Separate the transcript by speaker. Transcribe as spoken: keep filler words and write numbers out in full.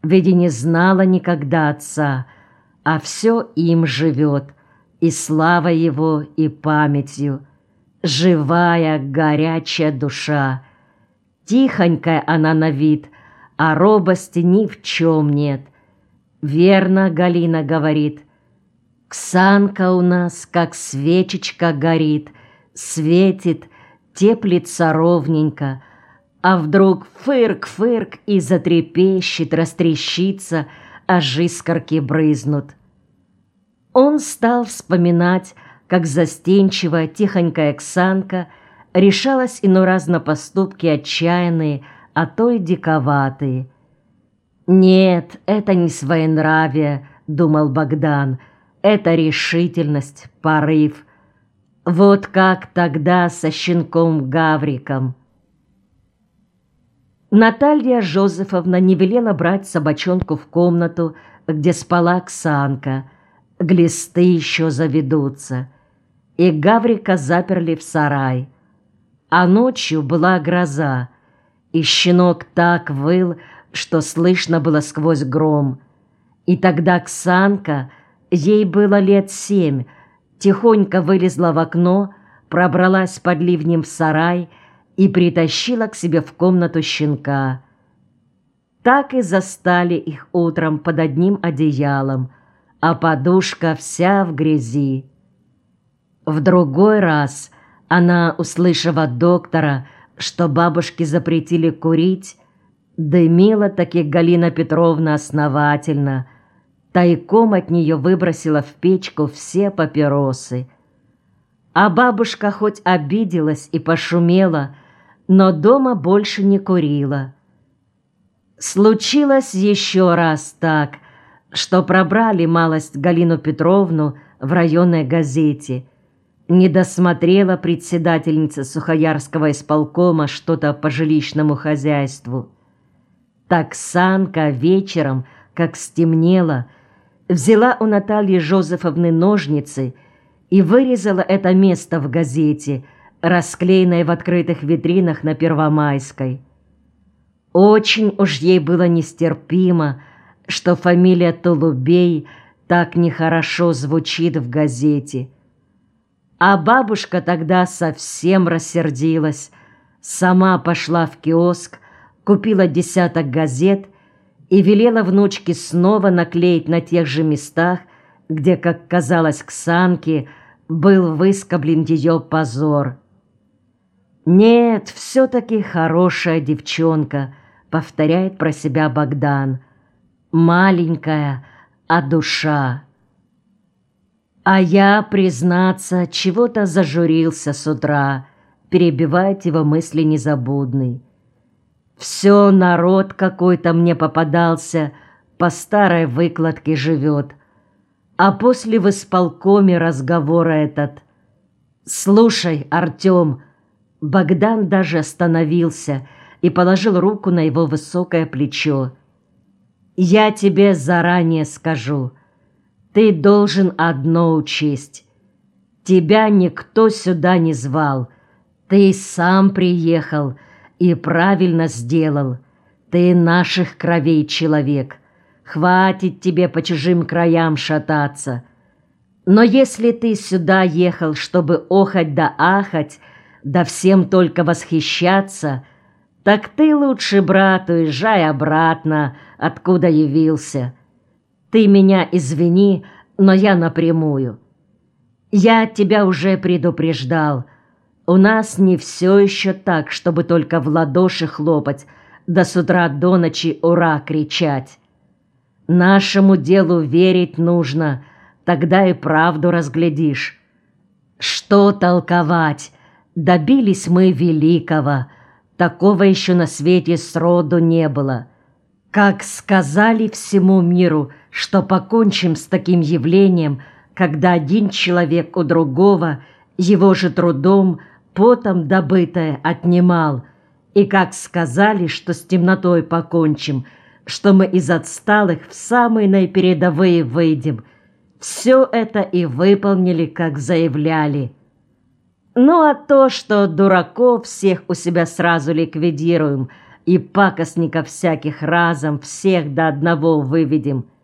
Speaker 1: ведь и не знала никогда отца, а все им живет, и слава его, и памятью. Живая, горячая душа. Тихонькая она на вид, а робости ни в чем нет. Верно Галина говорит: Ксанка у нас, как свечечка, горит, светит, теплится ровненько, а вдруг фырк-фырк и затрепещет, растрещится, аж искорки брызнут. Он стал вспоминать, как застенчивая, тихонькая Ксанка решалась иной раз на поступки отчаянные, а то и диковатые. «Нет, это не своенравие», — думал Богдан, — «это решительность, порыв. Вот как тогда со щенком Гавриком». Наталья Жозефовна не велела брать собачонку в комнату, где спала Ксанка. Глисты еще заведутся. И Гаврика заперли в сарай. А ночью была гроза, и щенок так выл, что слышно было сквозь гром. И тогда Ксанка, ей было лет семь, тихонько вылезла в окно, пробралась под ливнем в сарай и притащила к себе в комнату щенка. Так и застали их утром под одним одеялом, а подушка вся в грязи. В другой раз она, услышав от доктора, что бабушке запретили курить, дымила таки Галина Петровна основательно, тайком от нее выбросила в печку все папиросы. А бабушка хоть обиделась и пошумела, но дома больше не курила. Случилось еще раз так, что пробрали малость Галину Петровну в районной газете. Не досмотрела председательница Сухоярского исполкома что-то по жилищному хозяйству. Так Ксанка вечером, как стемнело, взяла у Натальи Жозефовны ножницы и вырезала это место в газете, расклеенное в открытых витринах на Первомайской. Очень уж ей было нестерпимо, что фамилия Толубей так нехорошо звучит в газете. А бабушка тогда совсем рассердилась, сама пошла в киоск, купила десяток газет и велела внучке снова наклеить на тех же местах, где, как казалось Ксанке, был выскоблен ее позор. «Нет, все-таки хорошая девчонка», — повторяет про себя Богдан. «Маленькая, а душа». А я, признаться, чего-то зажурился с утра, перебивает его мысли незабудный. Все народ какой-то мне попадался, по старой выкладке живет. А после в исполкоме разговора этот: «Слушай, Артем», Богдан даже остановился и положил руку на его высокое плечо, «я тебе заранее скажу, ты должен одно учесть. Тебя никто сюда не звал, ты сам приехал и правильно сделал. Ты наших кровей человек, хватит тебе по чужим краям шататься. Но если ты сюда ехал, чтобы охать да ахать, да всем только восхищаться, так ты лучше, брат, уезжай обратно, откуда явился. Ты меня извини, но я напрямую. Я тебя уже предупреждал. У нас не все еще так, чтобы только в ладоши хлопать, да с утра до ночи «Ура!» кричать. Нашему делу верить нужно, тогда и правду разглядишь. Что толковать? Добились мы великого. Такого еще на свете сроду не было. Как сказали всему миру, что покончим с таким явлением, когда один человек у другого его же трудом, потом добытое отнимал, и как сказали, что с темнотой покончим, что мы из отсталых в самые наипередовые выйдем, все это и выполнили, как заявляли. Ну а то, что дураков всех у себя сразу ликвидируем, и пакостников всяких разом всех до одного выведем.